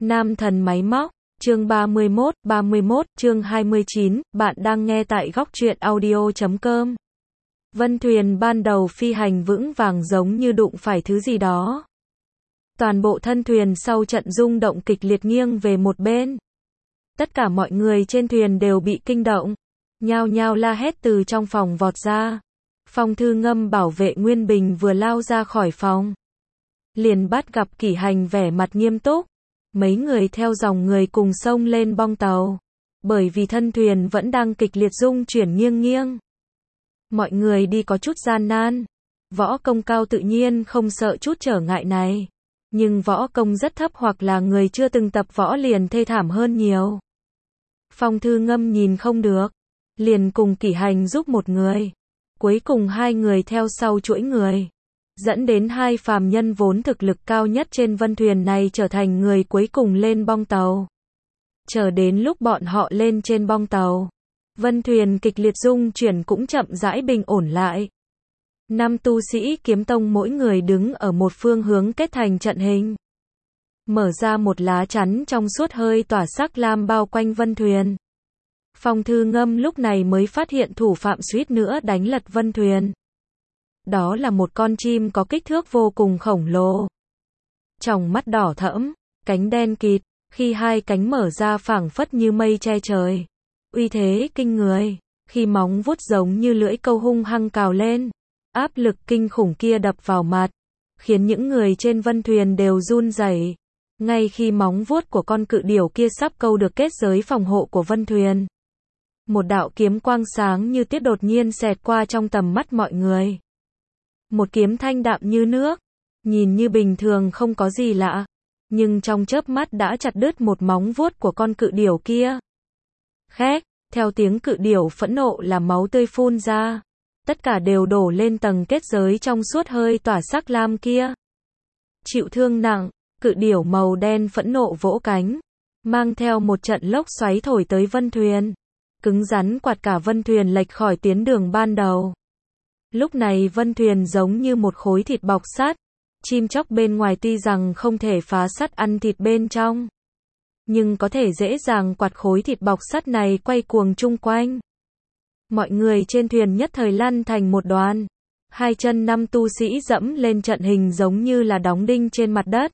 Nam thần máy móc, chương 31, chương 29, bạn đang nghe tại góc truyện audio.com. Vân thuyền ban đầu phi hành vững vàng giống như đụng phải thứ gì đó. Toàn bộ thân thuyền sau trận rung động kịch liệt nghiêng về một bên. Tất cả mọi người trên thuyền đều bị kinh động, nhao nhao la hét từ trong phòng vọt ra. Phong Thư Ngâm bảo vệ Nguyên Bình vừa lao ra khỏi phòng, liền bắt gặp Kỷ Hành vẻ mặt nghiêm túc. Mấy người theo dòng người cùng xông lên bong tàu, bởi vì thân thuyền vẫn đang kịch liệt rung chuyển nghiêng nghiêng. Mọi người đi có chút gian nan, võ công cao tự nhiên không sợ chút trở ngại này, nhưng võ công rất thấp hoặc là người chưa từng tập võ liền thê thảm hơn nhiều. Phong Thư Ngâm nhìn không được, liền cùng Kỷ Hành giúp một người, cuối cùng hai người theo sau chuỗi người, dẫn đến hai phàm nhân vốn thực lực cao nhất trên vân thuyền này trở thành người cuối cùng lên bong tàu. Chờ đến lúc bọn họ lên trên bong tàu, vân thuyền kịch liệt rung chuyển cũng chậm rãi bình ổn lại. 5 tu sĩ kiếm tông mỗi người đứng ở một phương hướng kết thành trận hình, mở ra một lá chắn trong suốt hơi tỏa sắc lam bao quanh vân thuyền. Phong Thư Ngâm lúc này mới phát hiện thủ phạm suýt nữa đánh lật vân thuyền. Đó là một con chim có kích thước vô cùng khổng lồ. Tròng mắt đỏ thẫm, cánh đen kịt, khi hai cánh mở ra phảng phất như mây che trời. Uy thế kinh người, khi móng vuốt giống như lưỡi câu hung hăng cào lên. Áp lực kinh khủng kia đập vào mặt, khiến những người trên vân thuyền đều run rẩy. Ngay khi móng vuốt của con cự điểu kia sắp câu được kết giới phòng hộ của vân thuyền, một đạo kiếm quang sáng như tiết đột nhiên xẹt qua trong tầm mắt mọi người. Một kiếm thanh đạm như nước, nhìn như bình thường không có gì lạ, nhưng trong chớp mắt đã chặt đứt một móng vuốt của con cự điểu kia. Khét, theo tiếng cự điểu phẫn nộ là máu tươi phun ra, tất cả đều đổ lên tầng kết giới trong suốt hơi tỏa sắc lam kia. Chịu thương nặng, cự điểu màu đen phẫn nộ vỗ cánh, mang theo một trận lốc xoáy thổi tới vân thuyền, cứng rắn quạt cả vân thuyền lệch khỏi tuyến đường ban đầu. Lúc này vân thuyền giống như một khối thịt bọc sắt, chim chóc bên ngoài tuy rằng không thể phá sắt ăn thịt bên trong, nhưng có thể dễ dàng quạt khối thịt bọc sắt này quay cuồng chung quanh. Mọi người trên thuyền nhất thời lăn thành một đoàn, hai chân 5 tu sĩ dẫm lên trận hình giống như là đóng đinh trên mặt đất.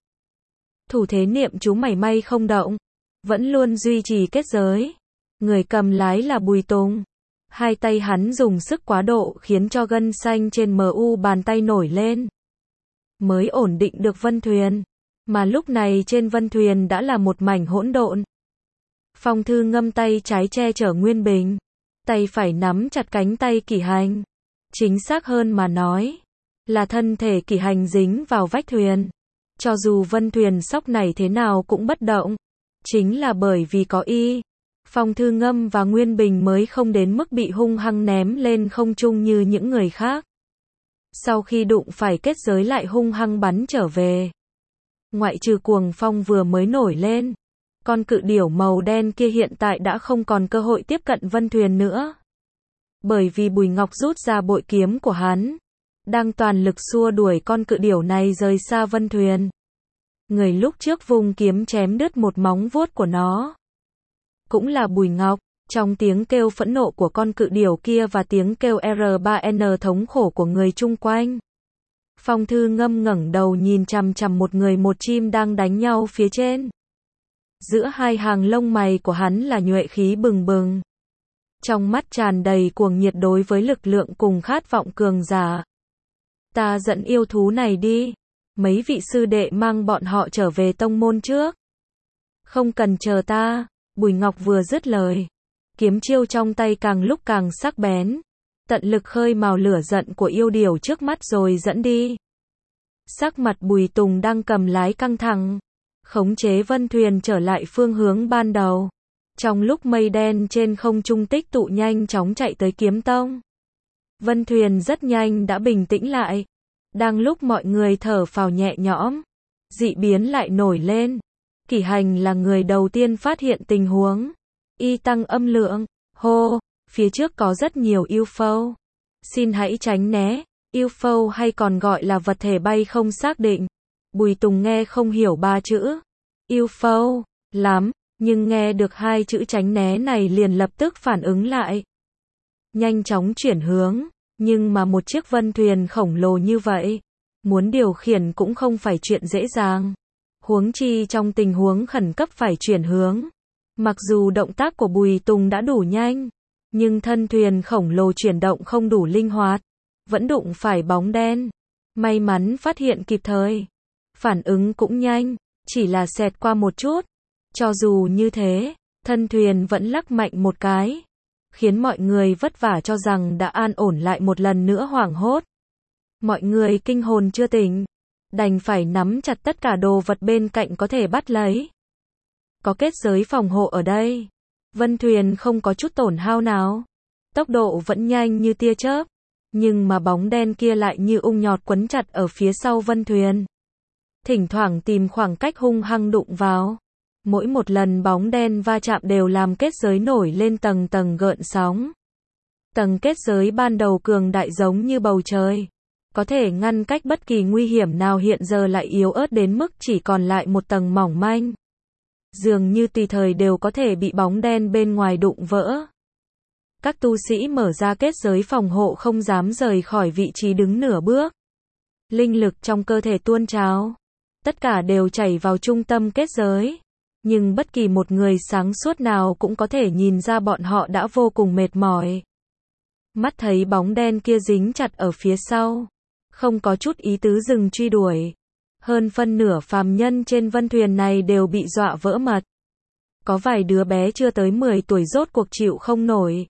Thủ thế niệm chú mảy may không động, vẫn luôn duy trì kết giới. Người cầm lái là Bùi Tùng. Hai tay hắn dùng sức quá độ khiến cho gân xanh trên mu bàn tay nổi lên, mới ổn định được vân thuyền. Mà lúc này trên vân thuyền đã là một mảnh hỗn độn. Phong Thư Ngâm tay trái che chở Nguyên Bình, tay phải nắm chặt cánh tay Kỷ Hành. Chính xác hơn mà nói, là thân thể Kỷ Hành dính vào vách thuyền. Cho dù vân thuyền sóc này thế nào cũng bất động, chính là bởi vì có y, Phong Thư Ngâm và Nguyên Bình mới không đến mức bị hung hăng ném lên không trung như những người khác. Sau khi đụng phải kết giới lại hung hăng bắn trở về. Ngoại trừ cuồng phong vừa mới nổi lên, con cự điểu màu đen kia hiện tại đã không còn cơ hội tiếp cận vân thuyền nữa. Bởi vì Bùi Ngọc rút ra bội kiếm của hắn, đang toàn lực xua đuổi con cự điểu này rời xa vân thuyền. Người lúc trước vùng kiếm chém đứt một móng vuốt của nó cũng là Bùi Ngọc. Trong tiếng kêu phẫn nộ của con cự điểu kia và tiếng kêu R3N thống khổ của người chung quanh, Phong Thư Ngâm ngẩng đầu nhìn chằm chằm một người một chim đang đánh nhau phía trên. Giữa hai hàng lông mày của hắn là nhuệ khí bừng bừng, trong mắt tràn đầy cuồng nhiệt đối với lực lượng cùng khát vọng cường giả. Ta dẫn yêu thú này đi, mấy vị sư đệ mang bọn họ trở về tông môn trước. Không cần chờ ta. Bùi Ngọc vừa dứt lời, kiếm chiêu trong tay càng lúc càng sắc bén, tận lực khơi mào lửa giận của yêu điểu trước mắt rồi dẫn đi. Sắc mặt Bùi Tùng đang cầm lái căng thẳng, khống chế vân thuyền trở lại phương hướng ban đầu. Trong lúc mây đen trên không trung tích tụ nhanh chóng chạy tới kiếm tông, vân thuyền rất nhanh đã bình tĩnh lại. Đang lúc mọi người thở phào nhẹ nhõm, dị biến lại nổi lên. Kỷ Hành là người đầu tiên phát hiện tình huống. Y tăng âm lượng, hô, phía trước có rất nhiều UFO. Xin hãy tránh né. UFO hay còn gọi là vật thể bay không xác định. Bùi Tùng nghe không hiểu ba chữ. UFO lắm, nhưng nghe được hai chữ tránh né này liền lập tức phản ứng lại. Nhanh chóng chuyển hướng, nhưng mà một chiếc vân thuyền khổng lồ như vậy, muốn điều khiển cũng không phải chuyện dễ dàng. Huống chi trong tình huống khẩn cấp phải chuyển hướng. Mặc dù động tác của Bùi Tùng đã đủ nhanh, nhưng thân thuyền khổng lồ chuyển động không đủ linh hoạt, vẫn đụng phải bóng đen. May mắn phát hiện kịp thời, phản ứng cũng nhanh, chỉ là xẹt qua một chút. Cho dù như thế, thân thuyền vẫn lắc mạnh một cái, khiến mọi người vất vả cho rằng đã an ổn lại một lần nữa hoảng hốt. Mọi người kinh hồn chưa tỉnh, đành phải nắm chặt tất cả đồ vật bên cạnh có thể bắt lấy. Có kết giới phòng hộ ở đây, vân thuyền không có chút tổn hao nào. Tốc độ vẫn nhanh như tia chớp, nhưng mà bóng đen kia lại như ung nhọt quấn chặt ở phía sau vân thuyền. Thỉnh thoảng tìm khoảng cách hung hăng đụng vào. Mỗi một lần bóng đen va chạm đều làm kết giới nổi lên tầng tầng gợn sóng. Tầng kết giới ban đầu cường đại giống như bầu trời, có thể ngăn cách bất kỳ nguy hiểm nào, hiện giờ lại yếu ớt đến mức chỉ còn lại một tầng mỏng manh. Dường như tùy thời đều có thể bị bóng đen bên ngoài đụng vỡ. Các tu sĩ mở ra kết giới phòng hộ không dám rời khỏi vị trí đứng nửa bước. Linh lực trong cơ thể tuôn trào, tất cả đều chảy vào trung tâm kết giới. Nhưng bất kỳ một người sáng suốt nào cũng có thể nhìn ra bọn họ đã vô cùng mệt mỏi. Mắt thấy bóng đen kia dính chặt ở phía sau, không có chút ý tứ dừng truy đuổi. Hơn phân nửa phàm nhân trên vân thuyền này đều bị dọa vỡ mật. Có vài đứa bé chưa tới 10 tuổi rốt cuộc chịu không nổi,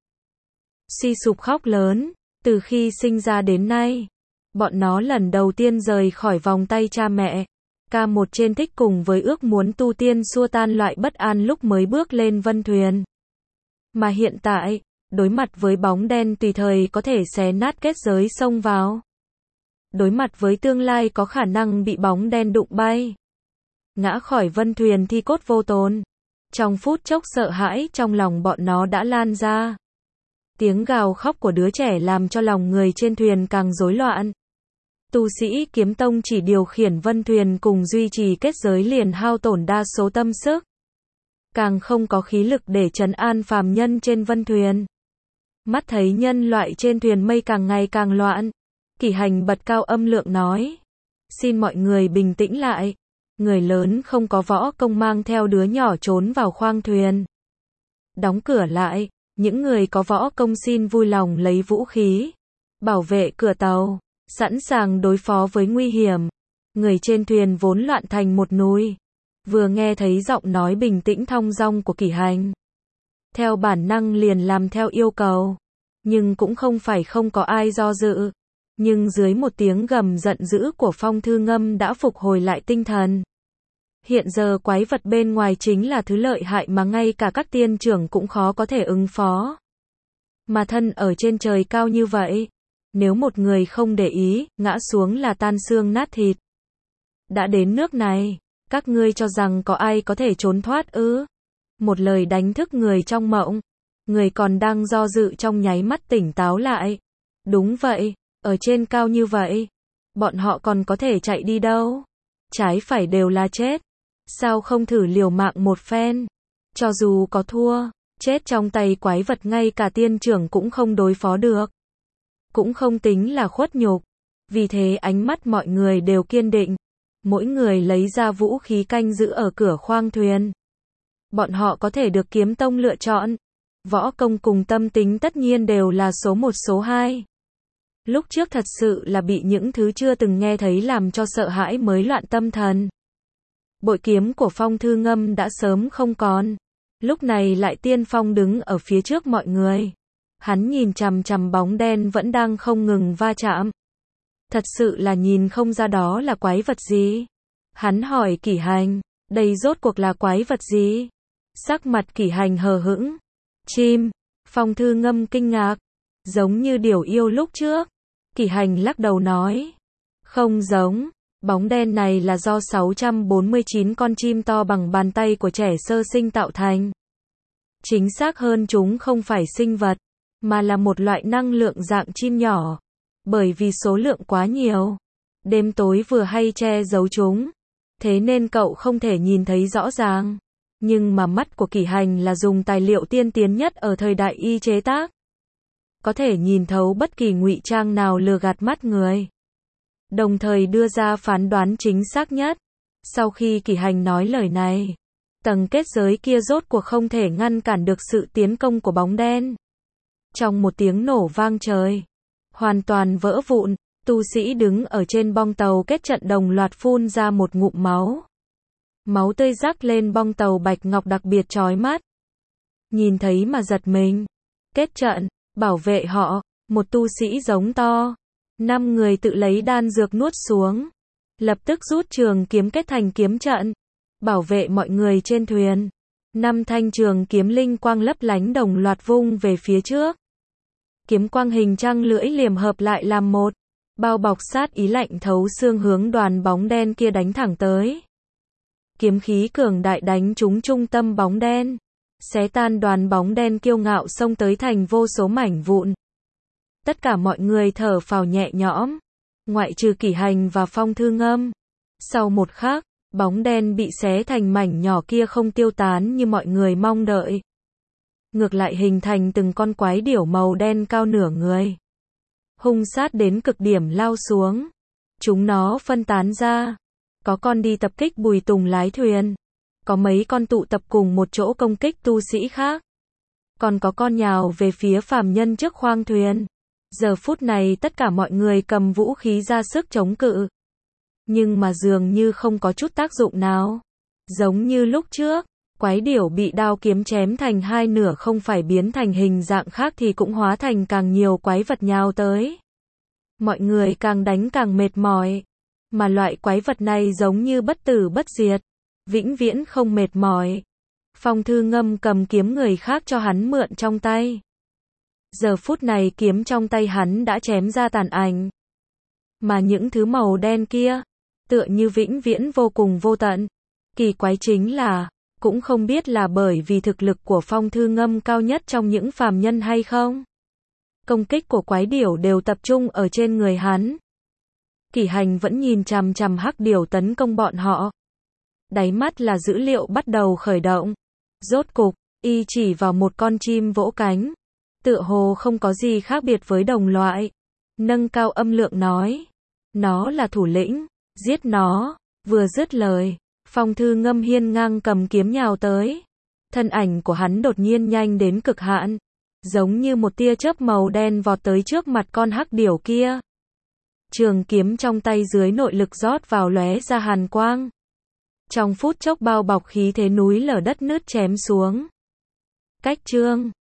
suy sụp khóc lớn. Từ khi sinh ra đến nay, bọn nó lần đầu tiên rời khỏi vòng tay cha mẹ. K1 trên thích cùng với ước muốn tu tiên xua tan loại bất an lúc mới bước lên vân thuyền. Mà hiện tại, đối mặt với bóng đen tùy thời có thể xé nát kết giới xông vào. Đối mặt với tương lai có khả năng bị bóng đen đụng bay, ngã khỏi vân thuyền thi cốt vô tồn. Trong phút chốc sợ hãi trong lòng bọn nó đã lan ra. Tiếng gào khóc của đứa trẻ làm cho lòng người trên thuyền càng rối loạn. Tu sĩ kiếm tông chỉ điều khiển vân thuyền cùng duy trì kết giới liền hao tổn đa số tâm sức, càng không có khí lực để trấn an phàm nhân trên vân thuyền. Mắt thấy nhân loại trên thuyền mây càng ngày càng loạn, Kỷ Hành bật cao âm lượng nói: xin mọi người bình tĩnh lại. Người lớn không có võ công mang theo đứa nhỏ trốn vào khoang thuyền, đóng cửa lại. Những người có võ công xin vui lòng lấy vũ khí, bảo vệ cửa tàu, sẵn sàng đối phó với nguy hiểm. Người trên thuyền vốn loạn thành một núi, vừa nghe thấy giọng nói bình tĩnh thong dong của Kỷ Hành, theo bản năng liền làm theo yêu cầu. Nhưng cũng không phải không có ai do dự. Nhưng dưới một tiếng gầm giận dữ của Phong Thư Ngâm đã phục hồi lại tinh thần. Hiện giờ quái vật bên ngoài chính là thứ lợi hại mà ngay cả các tiên trưởng cũng khó có thể ứng phó. Mà thân ở trên trời cao như vậy, nếu một người không để ý, ngã xuống là tan xương nát thịt. Đã đến nước này, các ngươi cho rằng có ai có thể trốn thoát ư? Một lời đánh thức người trong mộng. Người còn đang do dự trong nháy mắt tỉnh táo lại. Đúng vậy, ở trên cao như vậy, bọn họ còn có thể chạy đi đâu? Trái phải đều là chết. Sao không thử liều mạng một phen? Cho dù có thua, chết trong tay quái vật ngay cả tiên trưởng cũng không đối phó được, cũng không tính là khuất nhục. Vì thế ánh mắt mọi người đều kiên định. Mỗi người lấy ra vũ khí canh giữ ở cửa khoang thuyền. Bọn họ có thể được kiếm tông lựa chọn. Võ công cùng tâm tính tất nhiên đều là số 1 số 2. Lúc trước thật sự là bị những thứ chưa từng nghe thấy làm cho sợ hãi mới loạn tâm thần. Bội kiếm của Phong Thư Ngâm đã sớm không còn. Lúc này lại tiên phong đứng ở phía trước mọi người. Hắn nhìn chằm chằm bóng đen vẫn đang không ngừng va chạm. Thật sự là nhìn không ra đó là quái vật gì. Hắn hỏi Kỷ Hành, đây rốt cuộc là quái vật gì? Sắc mặt Kỷ Hành hờ hững. Chim. Phong Thư Ngâm kinh ngạc. Giống như điều yêu lúc trước. Kỷ Hành lắc đầu nói. Không giống. Bóng đen này là do 649 con chim to bằng bàn tay của trẻ sơ sinh tạo thành. Chính xác hơn chúng không phải sinh vật, mà là một loại năng lượng dạng chim nhỏ. Bởi vì số lượng quá nhiều, đêm tối vừa hay che giấu chúng. thế nên cậu không thể nhìn thấy rõ ràng. Nhưng mà mắt của Kỷ Hành là dùng tài liệu tiên tiến nhất ở thời đại y chế tác. Có thể nhìn thấu bất kỳ ngụy trang nào lừa gạt mắt người. Đồng thời đưa ra phán đoán chính xác nhất. Sau khi Kỷ Hành nói lời này, tầng kết giới kia rốt cuộc không thể ngăn cản được sự tiến công của bóng đen. Trong một tiếng nổ vang trời, hoàn toàn vỡ vụn, tu sĩ đứng ở trên bong tàu kết trận đồng loạt phun ra một ngụm máu. Máu tươi rắc lên bong tàu bạch ngọc đặc biệt chói mắt. Nhìn thấy mà giật mình. Kết trận, bảo vệ họ, một tu sĩ giống to. 5 người tự lấy đan dược nuốt xuống. Lập tức rút trường kiếm kết thành kiếm trận. Bảo vệ mọi người trên thuyền. 5 thanh trường kiếm linh quang lấp lánh đồng loạt vung về phía trước. Kiếm quang hình trăng lưỡi liềm hợp lại làm một. Bao bọc sát ý lạnh thấu xương hướng đoàn bóng đen kia đánh thẳng tới. Kiếm khí cường đại đánh trúng trung tâm bóng đen. Xé tan đoàn bóng đen kiêu ngạo xông tới thành vô số mảnh vụn. Tất cả mọi người thở phào nhẹ nhõm. Ngoại trừ Kỷ Hành và Phong Thư Ngâm. Sau một khắc, bóng đen bị xé thành mảnh nhỏ kia không tiêu tán như mọi người mong đợi. Ngược lại hình thành từng con quái điểu màu đen cao nửa người. Hung sát đến cực điểm lao xuống. Chúng nó phân tán ra. Có con đi tập kích Bùi Tùng lái thuyền. Có mấy con tụ tập cùng một chỗ công kích tu sĩ khác. Còn có con nhào về phía phàm nhân trước khoang thuyền. Giờ phút này tất cả mọi người cầm vũ khí ra sức chống cự. Nhưng mà dường như không có chút tác dụng nào. Giống như lúc trước, quái điểu bị đao kiếm chém thành hai nửa không phải biến thành hình dạng khác thì cũng hóa thành càng nhiều quái vật nhào tới. Mọi người càng đánh càng mệt mỏi. Mà loại quái vật này giống như bất tử bất diệt. Vĩnh viễn không mệt mỏi. Phong Thư Ngâm cầm kiếm người khác cho hắn mượn trong tay. Giờ phút này kiếm trong tay hắn đã chém ra tàn ảnh. Mà những thứ màu đen kia, tựa như vĩnh viễn vô cùng vô tận. Kỳ quái chính là, cũng không biết là bởi vì thực lực của Phong Thư Ngâm cao nhất trong những phàm nhân hay không. Công kích của quái điểu đều tập trung ở trên người hắn. Kỷ Hành vẫn nhìn chằm chằm hắc điểu tấn công bọn họ. Đáy mắt là dữ liệu bắt đầu khởi động. Rốt cục, y chỉ vào một con chim vỗ cánh. Tựa hồ không có gì khác biệt với đồng loại. Nâng cao âm lượng nói. Nó là thủ lĩnh, giết nó. Vừa dứt lời, Phong Thư Ngâm hiên ngang cầm kiếm nhào tới. Thân ảnh của hắn đột nhiên nhanh đến cực hạn. Giống như một tia chớp màu đen vọt tới trước mặt con hắc điểu kia. Trường kiếm trong tay dưới nội lực rót vào lóe ra hàn quang. Trong phút chốc bao bọc khí thế núi lở đất nứt chém xuống. Cách chương